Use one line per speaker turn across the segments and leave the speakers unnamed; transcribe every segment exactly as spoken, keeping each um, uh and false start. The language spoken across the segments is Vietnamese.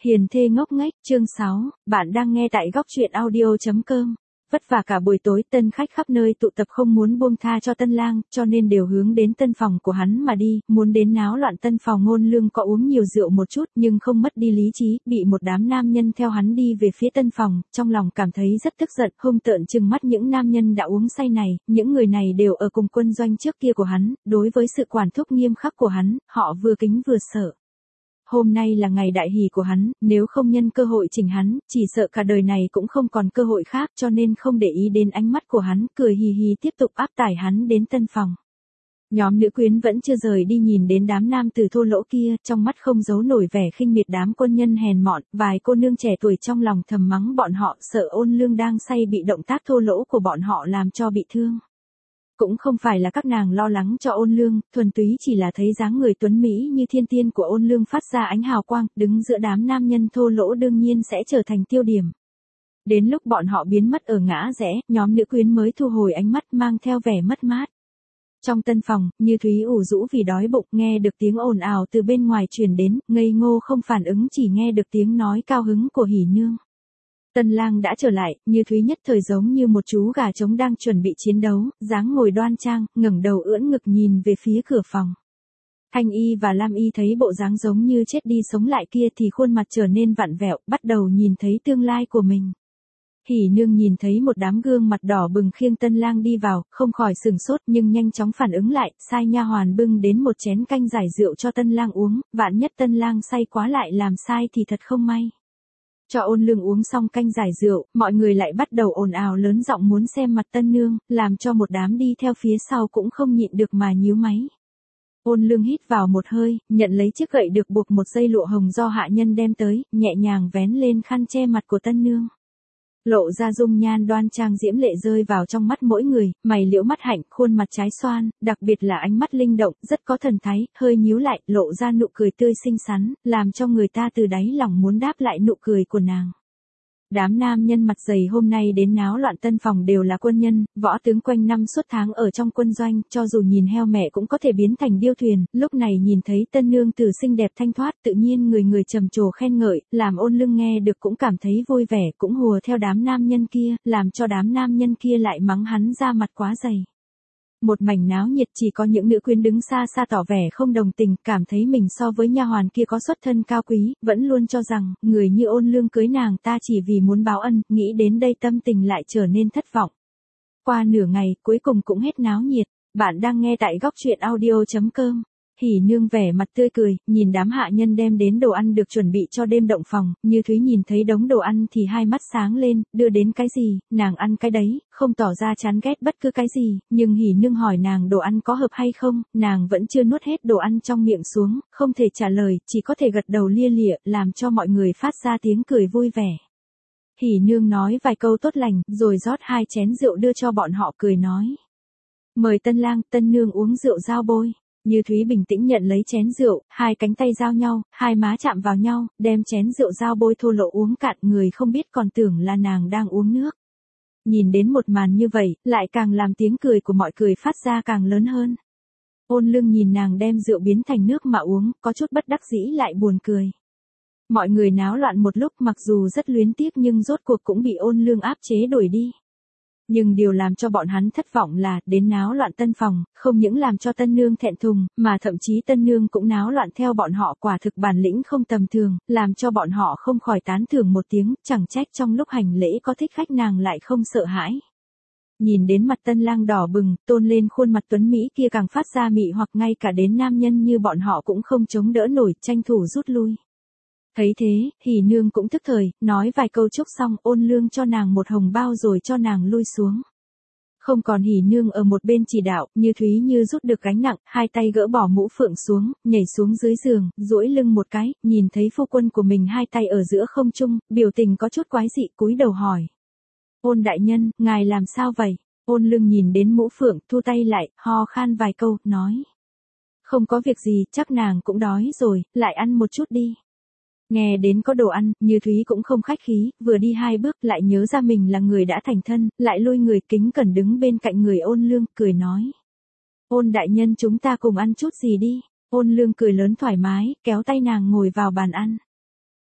Hiền thê ngốc nghếch, chương sáu, bạn đang nghe tại góc truyện audio chấm com. Vất vả cả buổi tối, tân khách khắp nơi tụ tập không muốn buông tha cho tân lang, cho nên đều hướng đến tân phòng của hắn mà đi, muốn đến náo loạn tân phòng. Ngôn Lương có uống nhiều rượu một chút nhưng không mất đi lý trí, bị một đám nam nhân theo hắn đi về phía tân phòng, trong lòng cảm thấy rất tức giận, hung tợn trừng mắt những nam nhân đã uống say này, những người này đều ở cùng quân doanh trước kia của hắn, đối với sự quản thúc nghiêm khắc của hắn, họ vừa kính vừa sợ. Hôm nay là ngày đại hỷ của hắn, nếu không nhân cơ hội chỉnh hắn, chỉ sợ cả đời này cũng không còn cơ hội khác, cho nên không để ý đến ánh mắt của hắn, cười hì hì tiếp tục áp tải hắn đến tân phòng. Nhóm nữ quyến vẫn chưa rời đi, nhìn đến đám nam tử thô lỗ kia, trong mắt không giấu nổi vẻ khinh miệt đám quân nhân hèn mọn, vài cô nương trẻ tuổi trong lòng thầm mắng bọn họ, sợ Ôn Lương đang say bị động tác thô lỗ của bọn họ làm cho bị thương. Cũng không phải là các nàng lo lắng cho Ôn Lương, thuần túy chỉ là thấy dáng người tuấn mỹ như thiên tiên của Ôn Lương phát ra ánh hào quang, đứng giữa đám nam nhân thô lỗ đương nhiên sẽ trở thành tiêu điểm. Đến lúc bọn họ biến mất ở ngã rẽ, nhóm nữ quyến mới thu hồi ánh mắt mang theo vẻ mất mát. Trong tân phòng, Như Thúy ủ rũ vì đói bụng, nghe được tiếng ồn ào từ bên ngoài truyền đến, ngây ngô không phản ứng, chỉ nghe được tiếng nói cao hứng của Hỉ Nương. Tân lang đã trở lại, Như Thúy nhất thời giống như một chú gà trống đang chuẩn bị chiến đấu, dáng ngồi đoan trang, ngẩng đầu ưỡn ngực nhìn về phía cửa phòng. Thanh Y và Lam Y thấy bộ dáng giống như chết đi sống lại kia thì khuôn mặt trở nên vặn vẹo, bắt đầu nhìn thấy tương lai của mình. Hỉ Nương nhìn thấy một đám gương mặt đỏ bừng khiêng tân lang đi vào, không khỏi sửng sốt nhưng nhanh chóng phản ứng lại, sai nha hoàn bưng đến một chén canh giải rượu cho tân lang uống, vạn nhất tân lang say quá lại làm sai thì thật không may. Cho Ôn Lương uống xong canh giải rượu, mọi người lại bắt đầu ồn ào lớn giọng muốn xem mặt tân nương, làm cho một đám đi theo phía sau cũng không nhịn được mà nhíu máy. Ôn Lương hít vào một hơi, nhận lấy chiếc gậy được buộc một dây lụa hồng do hạ nhân đem tới, nhẹ nhàng vén lên khăn che mặt của tân nương. Lộ ra dung nhan đoan trang diễm lệ rơi vào trong mắt mỗi người, mày liễu mắt hạnh, khuôn mặt trái xoan, đặc biệt là ánh mắt linh động, rất có thần thái, hơi nhíu lại, lộ ra nụ cười tươi xinh xắn, làm cho người ta từ đáy lòng muốn đáp lại nụ cười của nàng. Đám nam nhân mặt dày hôm nay đến náo loạn tân phòng đều là quân nhân, võ tướng quanh năm suốt tháng ở trong quân doanh, cho dù nhìn heo mẹ cũng có thể biến thành điêu thuyền, lúc này nhìn thấy tân nương tử xinh đẹp thanh thoát, tự nhiên người người trầm trồ khen ngợi, làm Ôn Lương nghe được cũng cảm thấy vui vẻ, cũng hùa theo đám nam nhân kia, làm cho đám nam nhân kia lại mắng hắn ra mặt quá dày. Một mảnh náo nhiệt, chỉ có những nữ quyến đứng xa xa tỏ vẻ không đồng tình, cảm thấy mình so với nha hoàn kia có xuất thân cao quý, vẫn luôn cho rằng, người như Ôn Lương cưới nàng ta chỉ vì muốn báo ân, nghĩ đến đây tâm tình lại trở nên thất vọng. Qua nửa ngày, cuối cùng cũng hết náo nhiệt, bạn đang nghe tại góc truyện audio chấm com. Hỉ Nương vẻ mặt tươi cười, nhìn đám hạ nhân đem đến đồ ăn được chuẩn bị cho đêm động phòng, Như Thúy nhìn thấy đống đồ ăn thì hai mắt sáng lên, đưa đến cái gì, nàng ăn cái đấy, không tỏ ra chán ghét bất cứ cái gì, nhưng Hỉ Nương hỏi nàng đồ ăn có hợp hay không, nàng vẫn chưa nuốt hết đồ ăn trong miệng xuống, không thể trả lời, chỉ có thể gật đầu lia lịa, làm cho mọi người phát ra tiếng cười vui vẻ. Hỉ Nương nói vài câu tốt lành, rồi rót hai chén rượu đưa cho bọn họ cười nói. Mời tân lang, tân nương uống rượu giao bôi. Như Thúy bình tĩnh nhận lấy chén rượu, hai cánh tay giao nhau, hai má chạm vào nhau, đem chén rượu giao bôi thô lỗ uống cạn, người không biết còn tưởng là nàng đang uống nước. Nhìn đến một màn như vậy, lại càng làm tiếng cười của mọi người phát ra càng lớn hơn. Ôn Lương nhìn nàng đem rượu biến thành nước mà uống, có chút bất đắc dĩ lại buồn cười. Mọi người náo loạn một lúc mặc dù rất luyến tiếc nhưng rốt cuộc cũng bị Ôn Lương áp chế đuổi đi. Nhưng điều làm cho bọn hắn thất vọng là, đến náo loạn tân phòng, không những làm cho tân nương thẹn thùng, mà thậm chí tân nương cũng náo loạn theo bọn họ, quả thực bản lĩnh không tầm thường, làm cho bọn họ không khỏi tán thưởng một tiếng, chẳng trách trong lúc hành lễ có thích khách nàng lại không sợ hãi. Nhìn đến mặt tân lang đỏ bừng, tôn lên khuôn mặt tuấn Mỹ kia càng phát ra mị hoặc ngay cả đến nam nhân như bọn họ cũng không chống đỡ nổi, tranh thủ rút lui. Thấy thế, Hỉ Nương cũng tức thời, nói vài câu chúc xong, Ôn Lương cho nàng một hồng bao rồi cho nàng lui xuống. Không còn Hỉ Nương ở một bên chỉ đạo, Như Thúy như rút được gánh nặng, hai tay gỡ bỏ mũ phượng xuống, nhảy xuống dưới giường, duỗi lưng một cái, nhìn thấy phu quân của mình hai tay ở giữa không trung, biểu tình có chút quái dị, cúi đầu hỏi. Ôn đại nhân, ngài làm sao vậy? Ôn Lương nhìn đến mũ phượng, thu tay lại, ho khan vài câu, nói. Không có việc gì, chắc nàng cũng đói rồi, lại ăn một chút đi. Nghe đến có đồ ăn, Như Thúy cũng không khách khí, vừa đi hai bước lại nhớ ra mình là người đã thành thân, lại lui người kính cẩn đứng bên cạnh người Ôn Lương, cười nói. Ôn đại nhân chúng ta cùng ăn chút gì đi. Ôn Lương cười lớn thoải mái, kéo tay nàng ngồi vào bàn ăn.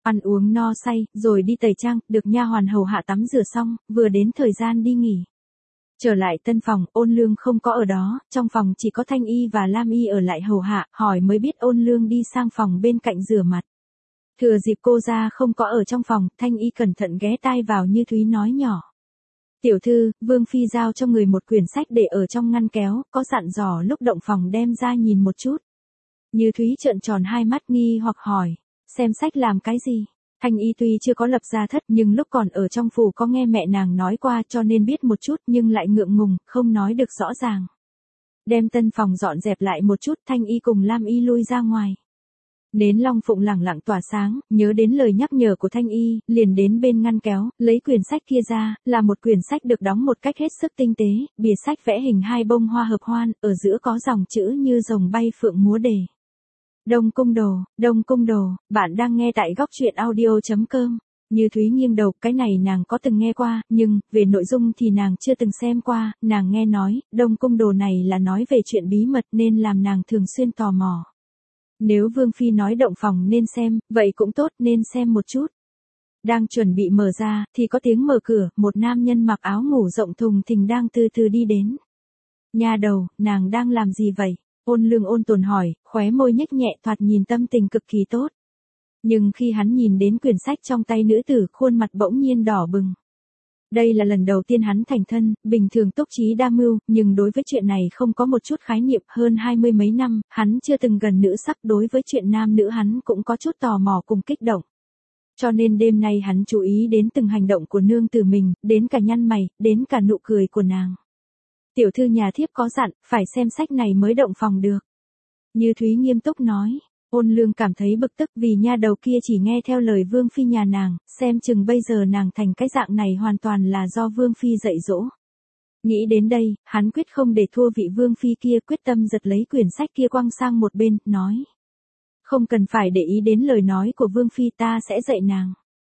Ăn uống no say, rồi đi tẩy trang, được nha hoàn hầu hạ tắm rửa xong, vừa đến thời gian đi nghỉ. Trở lại tân phòng, Ôn Lương không có ở đó, trong phòng chỉ có Thanh Y và Lam Y ở lại hầu hạ, hỏi mới biết Ôn Lương đi sang phòng bên cạnh rửa mặt. Thừa dịp cô ra không có ở trong phòng, Thanh Y cẩn thận ghé tai vào Như Thúy nói nhỏ. Tiểu thư, Vương Phi giao cho người một quyển sách để ở trong ngăn kéo, có dặn dò lúc động phòng đem ra nhìn một chút. Như Thúy trợn tròn hai mắt nghi hoặc hỏi, xem sách làm cái gì? Thanh Y tuy chưa có lập gia thất nhưng lúc còn ở trong phủ có nghe mẹ nàng nói qua cho nên biết một chút nhưng lại ngượng ngùng, không nói được rõ ràng. Đem tân phòng dọn dẹp lại một chút, Thanh Y cùng Lam Y lui ra ngoài. Nến long phụng lẳng lặng tỏa sáng, nhớ đến lời nhắc nhở của Thanh Y, liền đến bên ngăn kéo, lấy quyển sách kia ra, là một quyển sách được đóng một cách hết sức tinh tế, bìa sách vẽ hình hai bông hoa hợp hoan, ở giữa có dòng chữ như rồng bay phượng múa đề. Đông Cung Đồ, Đông Cung Đồ, bạn đang nghe tại góc truyện audio chấm com. Như Thúy nghiêng đầu, cái này nàng có từng nghe qua, nhưng, về nội dung thì nàng chưa từng xem qua, nàng nghe nói, Đông Cung Đồ này là nói về chuyện bí mật nên làm nàng thường xuyên tò mò. Nếu Vương Phi nói động phòng nên xem, vậy cũng tốt nên xem một chút. Đang chuẩn bị mở ra, thì có tiếng mở cửa, một nam nhân mặc áo ngủ rộng thùng thình đang từ từ đi đến. Nha đầu, nàng đang làm gì vậy? Ôn Lương ôn tồn hỏi, khóe môi nhếch nhẹ thoạt nhìn tâm tình cực kỳ tốt. Nhưng khi hắn nhìn đến quyển sách trong tay nữ tử, khuôn mặt bỗng nhiên đỏ bừng. Đây là lần đầu tiên hắn thành thân, bình thường túc trí đa mưu, nhưng đối với chuyện này không có một chút khái niệm, hơn hai mươi mấy năm, hắn chưa từng gần nữ sắc, đối với chuyện nam nữ hắn cũng có chút tò mò cùng kích động. Cho nên đêm nay hắn chú ý đến từng hành động của nương tử mình, đến cả nhăn mày, đến cả nụ cười của nàng. Tiểu thư nhà thiếp có dặn, phải xem sách này mới động phòng được. Như Thúy nghiêm túc nói. Ôn Lương cảm thấy bực tức vì nha đầu kia chỉ nghe theo lời Vương Phi nhà nàng, xem chừng bây giờ nàng thành cái dạng này hoàn toàn là do Vương Phi dạy dỗ. Nghĩ đến đây, hắn quyết không để thua vị Vương Phi kia, quyết tâm giật lấy quyển sách kia quăng sang một bên, nói. Không cần phải để ý đến lời nói của Vương Phi, ta sẽ dạy nàng.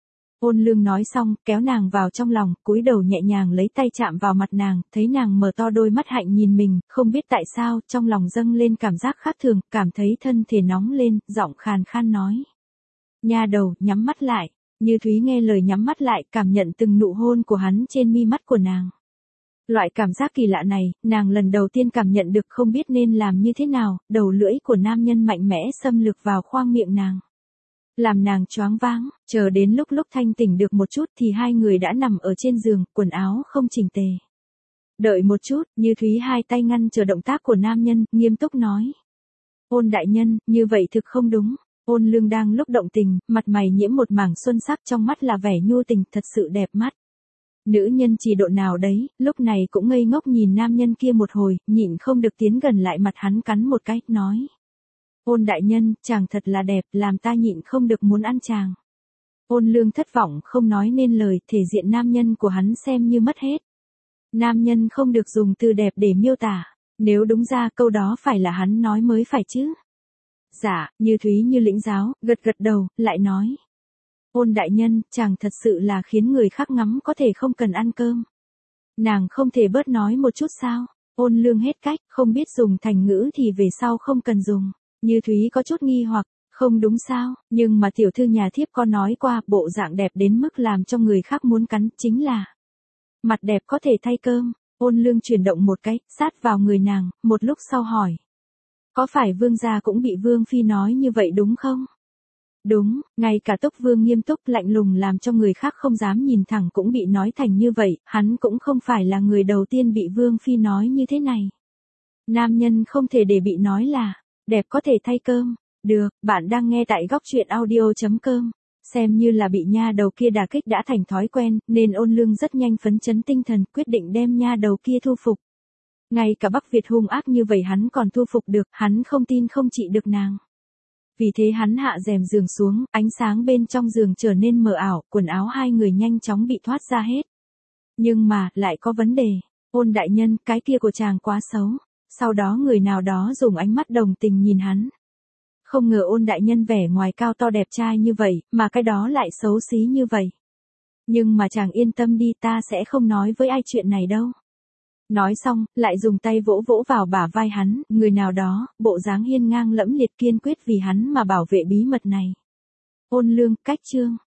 Ôn Lương nói xong, kéo nàng vào trong lòng, cúi đầu nhẹ nhàng lấy tay chạm vào mặt nàng, thấy nàng mở to đôi mắt hạnh nhìn mình, không biết tại sao, trong lòng dâng lên cảm giác khác thường, cảm thấy thân thể nóng lên, giọng khàn khan nói. Nha đầu, nhắm mắt lại. Như Thúy nghe lời nhắm mắt lại, cảm nhận từng nụ hôn của hắn trên mi mắt của nàng. Loại cảm giác kỳ lạ này, nàng lần đầu tiên cảm nhận được, không biết nên làm như thế nào, đầu lưỡi của nam nhân mạnh mẽ xâm lược vào khoang miệng nàng. Làm nàng choáng váng, chờ đến lúc lúc thanh tỉnh được một chút thì hai người đã nằm ở trên giường, quần áo không chỉnh tề. Đợi một chút, Như Thúy hai tay ngăn chờ động tác của nam nhân, nghiêm túc nói. Ôn đại nhân, như vậy thực không đúng. Ôn Lương đang lúc động tình, mặt mày nhiễm một mảng xuân sắc, trong mắt là vẻ nhu tình, thật sự đẹp mắt. Nữ nhân chỉ độ nào đấy, lúc này cũng ngây ngốc nhìn nam nhân kia một hồi, nhịn không được tiến gần lại mặt hắn cắn một cái, nói. Ôn đại nhân, chàng thật là đẹp, làm ta nhịn không được muốn ăn chàng. Ôn Lương thất vọng không nói nên lời, thể diện nam nhân của hắn xem như mất hết. Nam nhân không được dùng từ đẹp để miêu tả, nếu đúng ra câu đó phải là hắn nói mới phải chứ. Dạ, Như Thúy như lĩnh giáo, gật gật đầu, lại nói. Ôn đại nhân, chàng thật sự là khiến người khác ngắm có thể không cần ăn cơm. Nàng không thể bớt nói một chút sao? Ôn Lương hết cách, không biết dùng thành ngữ thì về sau không cần dùng. Như Thúy có chút nghi hoặc, không đúng sao, nhưng mà tiểu thư nhà thiếp có nói qua, bộ dạng đẹp đến mức làm cho người khác muốn cắn, chính là mặt đẹp có thể thay cơm. Ôn Lương chuyển động một cái, sát vào người nàng, một lúc sau hỏi. Có phải vương gia cũng bị Vương Phi nói như vậy đúng không? Đúng, ngay cả Túc Vương nghiêm túc lạnh lùng làm cho người khác không dám nhìn thẳng cũng bị nói thành như vậy, hắn cũng không phải là người đầu tiên bị Vương Phi nói như thế này. Nam nhân không thể để bị nói là đẹp có thể thay cơm. Được, bạn đang nghe tại góc truyện audio chấm com. Xem như là bị nha đầu kia đả kích đã thành thói quen, nên Ôn Lương rất nhanh phấn chấn tinh thần, quyết định đem nha đầu kia thu phục. Ngay cả Bắc Việt hung ác như vậy hắn còn thu phục được, hắn không tin không trị được nàng. Vì thế hắn hạ rèm giường xuống, ánh sáng bên trong giường trở nên mờ ảo, quần áo hai người nhanh chóng bị thoát ra hết. Nhưng mà, lại có vấn đề. Ôn đại nhân, cái kia của chàng quá xấu. Sau đó người nào đó dùng ánh mắt đồng tình nhìn hắn. Không ngờ Ôn đại nhân vẻ ngoài cao to đẹp trai như vậy, mà cái đó lại xấu xí như vậy. Nhưng mà chàng yên tâm đi, ta sẽ không nói với ai chuyện này đâu. Nói xong, lại dùng tay vỗ vỗ vào bả vai hắn, người nào đó, bộ dáng hiên ngang lẫm liệt kiên quyết vì hắn mà bảo vệ bí mật này. hôn lương, cách chương.